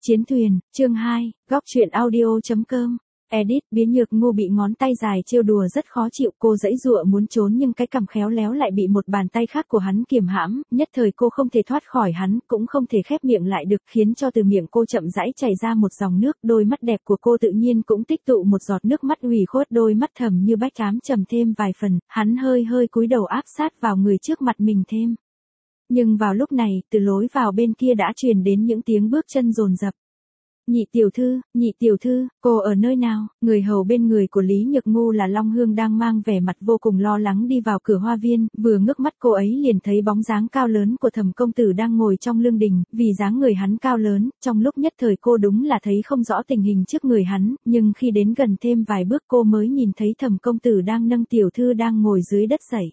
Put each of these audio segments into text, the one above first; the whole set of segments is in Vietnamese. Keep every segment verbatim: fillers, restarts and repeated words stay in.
Chiến thuyền, chương hai, góc truyện audio.com. Edit, Biến Nhược Ngu bị ngón tay dài trêu đùa rất khó chịu, cô giãy giụa muốn trốn nhưng cái cằm khéo léo lại bị một bàn tay khác của hắn kiềm hãm, nhất thời cô không thể thoát khỏi hắn, cũng không thể khép miệng lại được, khiến cho từ miệng cô chậm rãi chảy ra một dòng nước, đôi mắt đẹp của cô tự nhiên cũng tích tụ một giọt nước mắt ủy khuất, đôi mắt Thẩm Như Bách ám trầm thêm vài phần, hắn hơi hơi cúi đầu áp sát vào người trước mặt mình thêm. Nhưng vào lúc này, từ lối vào bên kia đã truyền đến những tiếng bước chân dồn dập. Nhị tiểu thư, nhị tiểu thư, cô ở nơi nào? Người hầu bên người của Lý Nhược Ngu là Long Hương đang mang vẻ mặt vô cùng lo lắng đi vào cửa hoa viên, vừa ngước mắt cô ấy liền thấy bóng dáng cao lớn của Thẩm công tử đang ngồi trong lương đình, vì dáng người hắn cao lớn, trong lúc nhất thời cô đúng là thấy không rõ tình hình trước người hắn, nhưng khi đến gần thêm vài bước cô mới nhìn thấy Thẩm công tử đang nâng tiểu thư đang ngồi dưới đất dậy.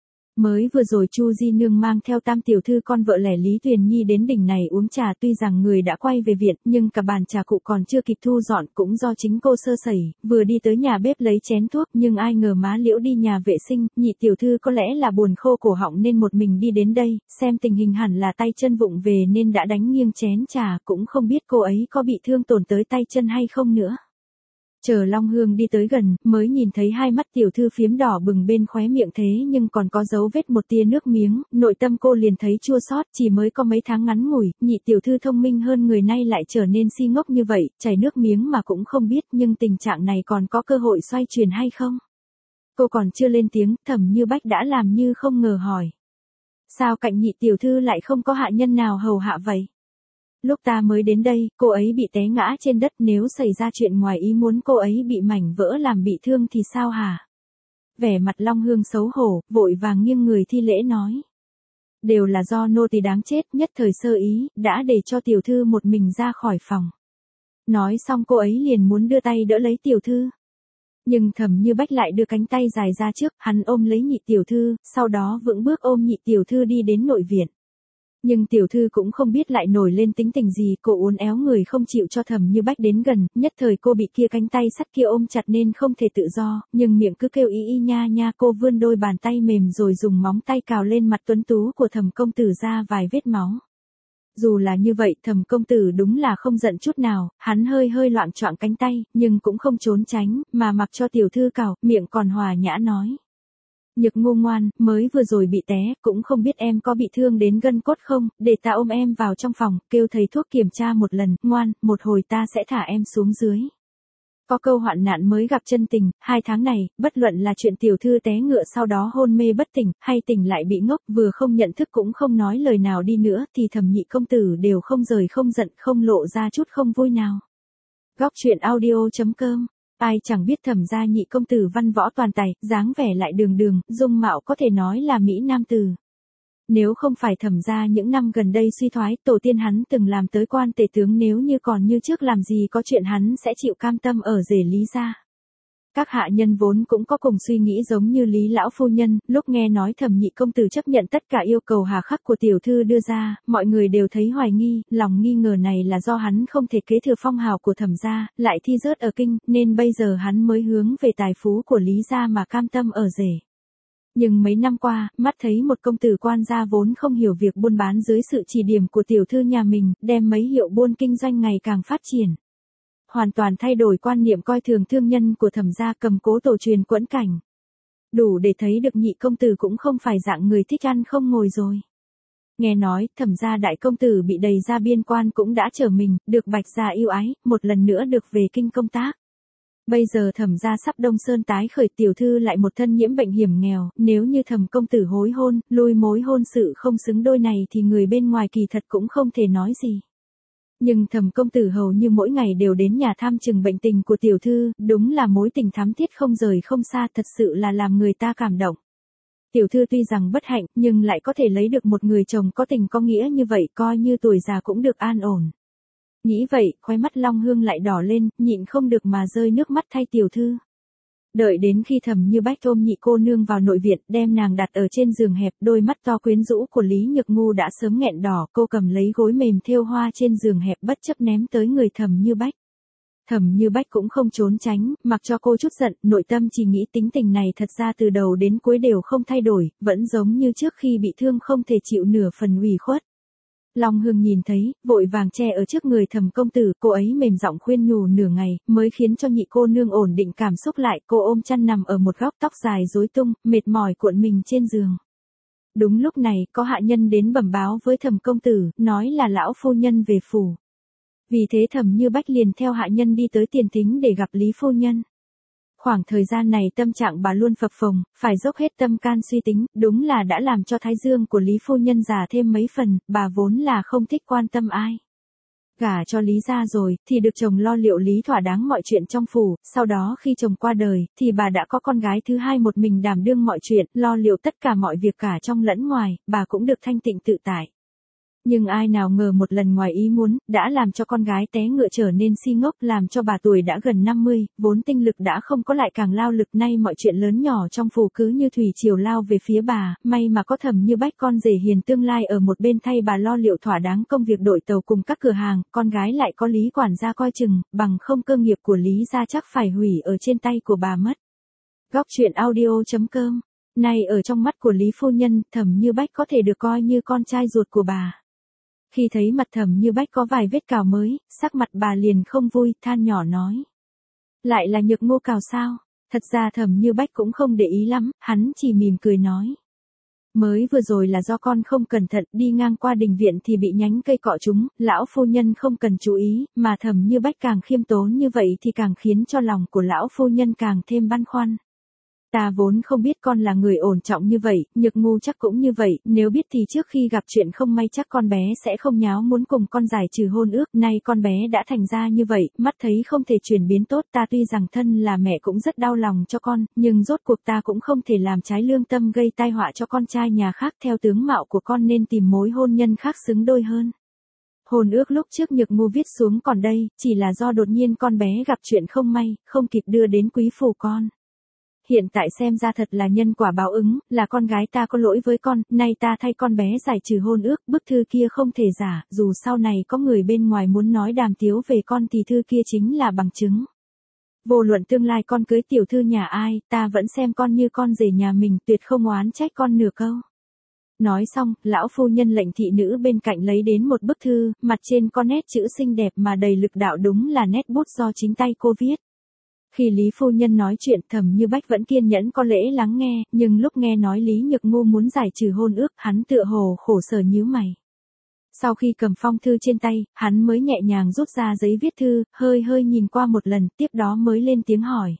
Mới vừa rồi Chu Di Nương mang theo tam tiểu thư con vợ lẽ Lý Tuyền Nhi đến đỉnh này uống trà, tuy rằng người đã quay về viện, nhưng cả bàn trà cụ còn chưa kịp thu dọn, cũng do chính cô sơ sẩy, vừa đi tới nhà bếp lấy chén thuốc, nhưng ai ngờ má Liễu đi nhà vệ sinh, nhị tiểu thư có lẽ là buồn khô cổ họng nên một mình đi đến đây, xem tình hình hẳn là tay chân vụng về nên đã đánh nghiêng chén trà, cũng không biết cô ấy có bị thương tổn tới tay chân hay không nữa. Chờ Long Hương đi tới gần, mới nhìn thấy hai mắt tiểu thư phiếm đỏ bừng bên khóe miệng thế nhưng còn có dấu vết một tia nước miếng, nội tâm cô liền thấy chua xót, chỉ mới có mấy tháng ngắn ngủi, nhị tiểu thư thông minh hơn người nay lại trở nên si ngốc như vậy, chảy nước miếng mà cũng không biết, nhưng tình trạng này còn có cơ hội xoay chuyển hay không? Cô còn chưa lên tiếng, Thẩm Như Bách đã làm như không ngờ hỏi. Sao cạnh nhị tiểu thư lại không có hạ nhân nào hầu hạ vậy? Lúc ta mới đến đây, cô ấy bị té ngã trên đất, nếu xảy ra chuyện ngoài ý muốn cô ấy bị mảnh vỡ làm bị thương thì sao hả? Vẻ mặt Long Hương xấu hổ, vội vàng nghiêng người thi lễ nói. Đều là do nô tỳ đáng chết, nhất thời sơ ý, đã để cho tiểu thư một mình ra khỏi phòng. Nói xong cô ấy liền muốn đưa tay đỡ lấy tiểu thư. Nhưng Thẩm Như Bách lại đưa cánh tay dài ra trước, hắn ôm lấy nhị tiểu thư, sau đó vững bước ôm nhị tiểu thư đi đến nội viện. Nhưng tiểu thư cũng không biết lại nổi lên tính tình gì, cô uốn éo người không chịu cho Thẩm Như Bách đến gần, nhất thời cô bị kia cánh tay sắt kia ôm chặt nên không thể tự do, nhưng miệng cứ kêu y y nha nha, cô vươn đôi bàn tay mềm rồi dùng móng tay cào lên mặt tuấn tú của Thẩm công tử ra vài vết máu. Dù là như vậy, Thẩm công tử đúng là không giận chút nào, hắn hơi hơi loạng choạng cánh tay, nhưng cũng không trốn tránh, mà mặc cho tiểu thư cào, miệng còn hòa nhã nói. Nhược Ngu ngoan, mới vừa rồi bị té, cũng không biết em có bị thương đến gân cốt không, để ta ôm em vào trong phòng, kêu thầy thuốc kiểm tra một lần, ngoan, một hồi ta sẽ thả em xuống dưới. Có câu hoạn nạn mới gặp chân tình, hai tháng này, bất luận là chuyện tiểu thư té ngựa sau đó hôn mê bất tỉnh, hay tỉnh lại bị ngốc, vừa không nhận thức cũng không nói lời nào đi nữa, thì Thẩm nhị công tử đều không rời không giận, không lộ ra chút không vui nào. Góc truyện audio.com. Ai chẳng biết Thẩm gia nhị công tử văn võ toàn tài, dáng vẻ lại đường đường, dung mạo có thể nói là mỹ nam tử. Nếu không phải Thẩm gia những năm gần đây suy thoái, tổ tiên hắn từng làm tới quan tể tướng, nếu như còn như trước làm gì có chuyện hắn sẽ chịu cam tâm ở rể Lý gia. Các hạ nhân vốn cũng có cùng suy nghĩ giống như Lý lão phu nhân, lúc nghe nói Thẩm nhị công tử chấp nhận tất cả yêu cầu hà khắc của tiểu thư đưa ra, mọi người đều thấy hoài nghi, lòng nghi ngờ này là do hắn không thể kế thừa phong hào của Thẩm gia, lại thi rớt ở kinh, nên bây giờ hắn mới hướng về tài phú của Lý gia mà cam tâm ở rể. Nhưng mấy năm qua, mắt thấy một công tử quan gia vốn không hiểu việc buôn bán dưới sự chỉ điểm của tiểu thư nhà mình, đem mấy hiệu buôn kinh doanh ngày càng phát triển. Hoàn toàn thay đổi quan niệm coi thường thương nhân của Thẩm gia, cầm cố tổ truyền quẫn cảnh. Đủ để thấy được nhị công tử cũng không phải dạng người thích ăn không ngồi rồi. Nghe nói, Thẩm gia đại công tử bị đày ra biên quan cũng đã trở mình, được Bạch gia yêu ái, một lần nữa được về kinh công tác. Bây giờ Thẩm gia sắp Đông Sơn tái khởi, tiểu thư lại một thân nhiễm bệnh hiểm nghèo, nếu như Thẩm công tử hối hôn, lui mối hôn sự không xứng đôi này thì người bên ngoài kỳ thật cũng không thể nói gì. Nhưng Thẩm công tử hầu như mỗi ngày đều đến nhà thăm chừng bệnh tình của tiểu thư, đúng là mối tình thắm thiết không rời không xa, thật sự là làm người ta cảm động. Tiểu thư tuy rằng bất hạnh, nhưng lại có thể lấy được một người chồng có tình có nghĩa như vậy, coi như tuổi già cũng được an ổn. Nghĩ vậy, khóe mắt Long Hương lại đỏ lên, nhịn không được mà rơi nước mắt thay tiểu thư. Đợi đến khi Thẩm Như Bách ôm nhị cô nương vào nội viện, đem nàng đặt ở trên giường hẹp, đôi mắt to quyến rũ của Lý Nhược Ngu đã sớm nghẹn đỏ, cô cầm lấy gối mềm thêu hoa trên giường hẹp bất chấp ném tới người Thẩm Như Bách. Thẩm Như Bách cũng không trốn tránh, mặc cho cô chút giận, nội tâm chỉ nghĩ tính tình này thật ra từ đầu đến cuối đều không thay đổi, vẫn giống như trước khi bị thương không thể chịu nửa phần ủy khuất. Long Hương nhìn thấy, vội vàng che ở trước người Thẩm công tử, cô ấy mềm giọng khuyên nhủ nửa ngày, mới khiến cho nhị cô nương ổn định cảm xúc lại, cô ôm chăn nằm ở một góc, tóc dài rối tung, mệt mỏi cuộn mình trên giường. Đúng lúc này, có hạ nhân đến bẩm báo với Thẩm công tử, nói là lão phu nhân về phủ. Vì thế Thẩm Như Bách liền theo hạ nhân đi tới tiền thính để gặp Lý phu nhân. Khoảng thời gian này tâm trạng bà luôn phập phồng, phải dốc hết tâm can suy tính, đúng là đã làm cho thái dương của Lý phu nhân già thêm mấy phần, bà vốn là không thích quan tâm ai. Gả cho Lý gia rồi, thì được chồng lo liệu lý thỏa đáng mọi chuyện trong phủ, sau đó khi chồng qua đời, thì bà đã có con gái thứ hai một mình đảm đương mọi chuyện, lo liệu tất cả mọi việc cả trong lẫn ngoài, bà cũng được thanh tịnh tự tại. Nhưng ai nào ngờ một lần ngoài ý muốn, đã làm cho con gái té ngựa trở nên si ngốc, làm cho bà tuổi đã gần năm mươi, vốn tinh lực đã không có lại càng lao lực, nay mọi chuyện lớn nhỏ trong phủ cứ như thủy triều lao về phía bà, may mà có Thẩm Như Bách con rể hiền tương lai ở một bên thay bà lo liệu thỏa đáng công việc đội tàu cùng các cửa hàng, con gái lại có Lý quản gia coi chừng, bằng không cơ nghiệp của Lý gia chắc phải hủy ở trên tay của bà mất. Góc truyện audio chấm com. Nay ở trong mắt của Lý phu nhân, Thẩm Như Bách có thể được coi như con trai ruột của bà. Khi thấy mặt Thẩm Như Bách có vài vết cào mới, sắc mặt bà liền không vui, than nhỏ nói. Lại là Nhược Ngô cào sao? Thật ra Thẩm Như Bách cũng không để ý lắm, hắn chỉ mỉm cười nói. Mới vừa rồi là do con không cẩn thận, đi ngang qua đình viện thì bị nhánh cây cọ trúng, lão phu nhân không cần chú ý, mà Thẩm Như Bách càng khiêm tốn như vậy thì càng khiến cho lòng của lão phu nhân càng thêm băn khoăn. Ta vốn không biết con là người ổn trọng như vậy, Nhược Ngu chắc cũng như vậy, nếu biết thì trước khi gặp chuyện không may chắc con bé sẽ không nháo muốn cùng con giải trừ hôn ước, nay con bé đã thành ra như vậy, mắt thấy không thể chuyển biến tốt, ta tuy rằng thân là mẹ cũng rất đau lòng cho con, nhưng rốt cuộc ta cũng không thể làm trái lương tâm gây tai họa cho con trai nhà khác, theo tướng mạo của con nên tìm mối hôn nhân khác xứng đôi hơn. Hôn ước lúc trước Nhược Ngu viết xuống còn đây, chỉ là do đột nhiên con bé gặp chuyện không may, không kịp đưa đến quý phủ con. Hiện tại xem ra thật là nhân quả báo ứng, là con gái ta có lỗi với con, nay ta thay con bé giải trừ hôn ước, bức thư kia không thể giả, dù sau này có người bên ngoài muốn nói đàm tiếu về con thì thư kia chính là bằng chứng. Vô luận tương lai con cưới tiểu thư nhà ai, ta vẫn xem con như con rể nhà mình, tuyệt không oán trách con nửa câu. Nói xong, lão phu nhân lệnh thị nữ bên cạnh lấy đến một bức thư, mặt trên có nét chữ xinh đẹp mà đầy lực đạo, đúng là nét bút do chính tay cô viết. Khi Lý phu nhân nói chuyện, Thẩm Như Bách vẫn kiên nhẫn có lễ lắng nghe, nhưng lúc nghe nói Lý Nhược Ngu muốn giải trừ hôn ước, hắn tựa hồ khổ sở nhíu mày. Sau khi cầm phong thư trên tay, hắn mới nhẹ nhàng rút ra giấy viết thư, hơi hơi nhìn qua một lần, tiếp đó mới lên tiếng hỏi.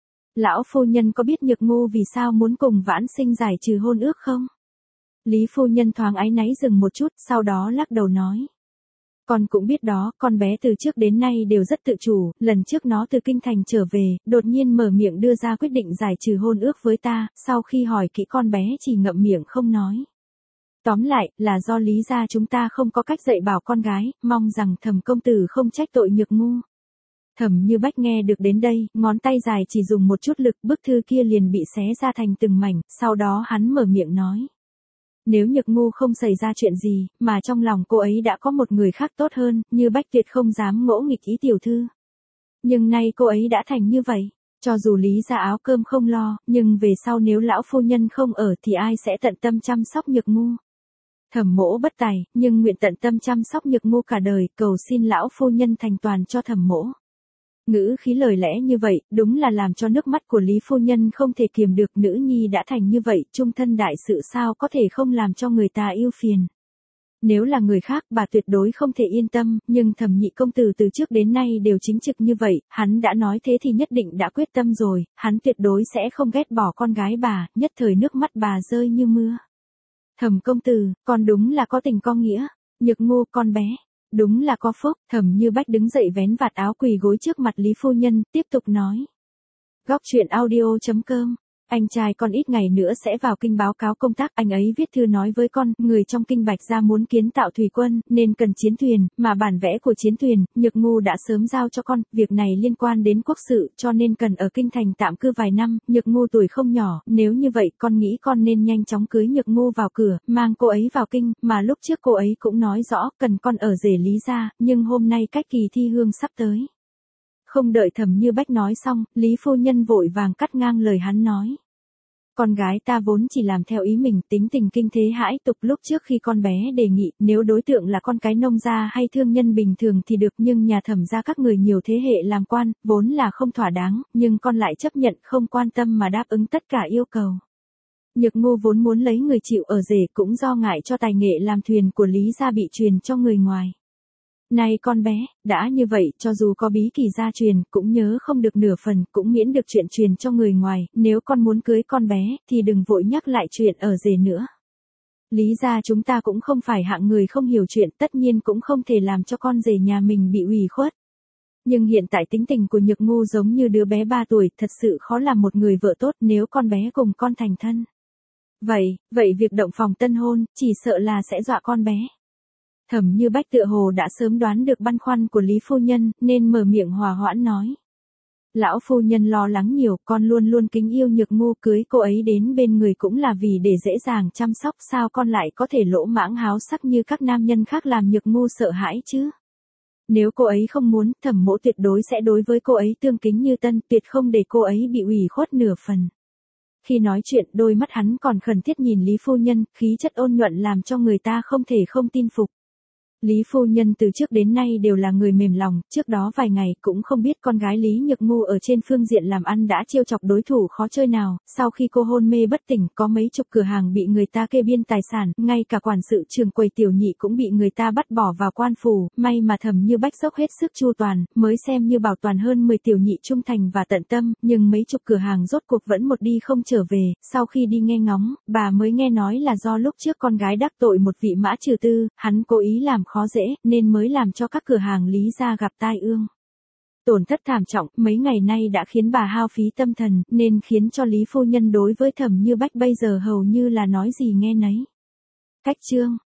Lão phu nhân có biết Nhược Ngu vì sao muốn cùng Vãn Sinh giải trừ hôn ước không? Lý phu nhân thoáng áy náy dừng một chút, sau đó lắc đầu nói. Con cũng biết đó, con bé từ trước đến nay đều rất tự chủ, lần trước nó từ kinh thành trở về, đột nhiên mở miệng đưa ra quyết định giải trừ hôn ước với ta, sau khi hỏi kỹ con bé chỉ ngậm miệng không nói. Tóm lại, là do Lý gia chúng ta không có cách dạy bảo con gái, mong rằng Thẩm công tử không trách tội Nhược Ngu. Thẩm Như Bách nghe được đến đây, ngón tay dài chỉ dùng một chút lực, bức thư kia liền bị xé ra thành từng mảnh, sau đó hắn mở miệng nói. Nếu Nhược Ngu không xảy ra chuyện gì, mà trong lòng cô ấy đã có một người khác tốt hơn, Như Bách tuyệt không dám ngỗ nghịch ý tiểu thư. Nhưng nay cô ấy đã thành như vậy, cho dù Lý gia áo cơm không lo, nhưng về sau nếu lão phu nhân không ở thì ai sẽ tận tâm chăm sóc Nhược Ngu. Thẩm mỗ bất tài, nhưng nguyện tận tâm chăm sóc Nhược Ngu cả đời, cầu xin lão phu nhân thành toàn cho thẩm mỗ. Ngữ khí lời lẽ như vậy, đúng là làm cho nước mắt của Lý phu nhân không thể kiềm được, nữ nhi đã thành như vậy, trung thân đại sự sao có thể không làm cho người ta yêu phiền. Nếu là người khác bà tuyệt đối không thể yên tâm, nhưng Thẩm nhị công tử từ trước đến nay đều chính trực như vậy, hắn đã nói thế thì nhất định đã quyết tâm rồi, hắn tuyệt đối sẽ không ghét bỏ con gái bà, nhất thời nước mắt bà rơi như mưa. Thẩm công tử, con đúng là có tình có nghĩa, Nhược Ngu con bé. Đúng là có phúc, Thẩm Như Bách đứng dậy vén vạt áo quỳ gối trước mặt Lý phu nhân, tiếp tục nói. Góc truyện audio chấm com. Anh trai con ít ngày nữa sẽ vào kinh báo cáo công tác, anh ấy viết thư nói với con, người trong kinh Bạch gia muốn kiến tạo thủy quân, nên cần chiến thuyền, mà bản vẽ của chiến thuyền, Nhược Ngu đã sớm giao cho con, việc này liên quan đến quốc sự, cho nên cần ở kinh thành tạm cư vài năm, Nhược Ngu tuổi không nhỏ, nếu như vậy con nghĩ con nên nhanh chóng cưới Nhược Ngu vào cửa, mang cô ấy vào kinh, mà lúc trước cô ấy cũng nói rõ, cần con ở rể Lý gia, nhưng hôm nay cách kỳ thi hương sắp tới. Không đợi Thẩm Như Bách nói xong, Lý phu nhân vội vàng cắt ngang lời hắn nói. Con gái ta vốn chỉ làm theo ý mình, tính tình kinh thế hãi tục. Lúc trước khi con bé đề nghị nếu đối tượng là con cái nông gia hay thương nhân bình thường thì được, nhưng nhà Thẩm gia các người nhiều thế hệ làm quan, vốn là không thỏa đáng, nhưng con lại chấp nhận không quan tâm mà đáp ứng tất cả yêu cầu. Nhược Ngu vốn muốn lấy người chịu ở rể, cũng do ngại cho tài nghệ làm thuyền của Lý gia bị truyền cho người ngoài. Này con bé, đã như vậy, cho dù có bí kỳ gia truyền, cũng nhớ không được nửa phần, cũng miễn được chuyện truyền cho người ngoài, nếu con muốn cưới con bé, thì đừng vội nhắc lại chuyện ở rể nữa. Lý gia chúng ta cũng không phải hạng người không hiểu chuyện, tất nhiên cũng không thể làm cho con rể nhà mình bị ủy khuất. Nhưng hiện tại tính tình của Nhược Ngu giống như đứa bé ba tuổi, thật sự khó làm một người vợ tốt nếu con bé cùng con thành thân. Vậy, vậy việc động phòng tân hôn, chỉ sợ là sẽ dọa con bé. Thẩm Như Bách tựa hồ đã sớm đoán được băn khoăn của Lý phu nhân, nên mở miệng hòa hoãn nói. Lão phu nhân lo lắng nhiều, con luôn luôn kính yêu Nhược Ngu, cưới cô ấy đến bên người cũng là vì để dễ dàng chăm sóc, sao con lại có thể lỗ mãng háo sắc như các nam nhân khác làm Nhược Ngu sợ hãi chứ? Nếu cô ấy không muốn, Thẩm mỗ tuyệt đối sẽ đối với cô ấy tương kính như tân, tuyệt không để cô ấy bị ủy khuất nửa phần. Khi nói chuyện, đôi mắt hắn còn khẩn thiết nhìn Lý phu nhân, khí chất ôn nhuận làm cho người ta không thể không tin phục. Lý phu nhân từ trước đến nay đều là người mềm lòng, trước đó vài ngày cũng không biết con gái Lý Nhược Ngu ở trên phương diện làm ăn đã trêu chọc đối thủ khó chơi nào, sau khi cô hôn mê bất tỉnh, có mấy chục cửa hàng bị người ta kê biên tài sản, ngay cả quản sự trường quầy tiểu nhị cũng bị người ta bắt bỏ vào quan phủ, may mà Thẩm Như Bách dốc hết sức chu toàn, mới xem như bảo toàn hơn mười tiểu nhị trung thành và tận tâm, nhưng mấy chục cửa hàng rốt cuộc vẫn một đi không trở về, sau khi đi nghe ngóng, bà mới nghe nói là do lúc trước con gái đắc tội một vị mã trừ tư, hắn cố ý làm khó dễ, nên mới làm cho các cửa hàng Lý gia gặp tai ương. Tổn thất thảm trọng, mấy ngày nay đã khiến bà hao phí tâm thần, nên khiến cho Lý phu nhân đối với Thẩm Như Bách bây giờ hầu như là nói gì nghe nấy. Cách chương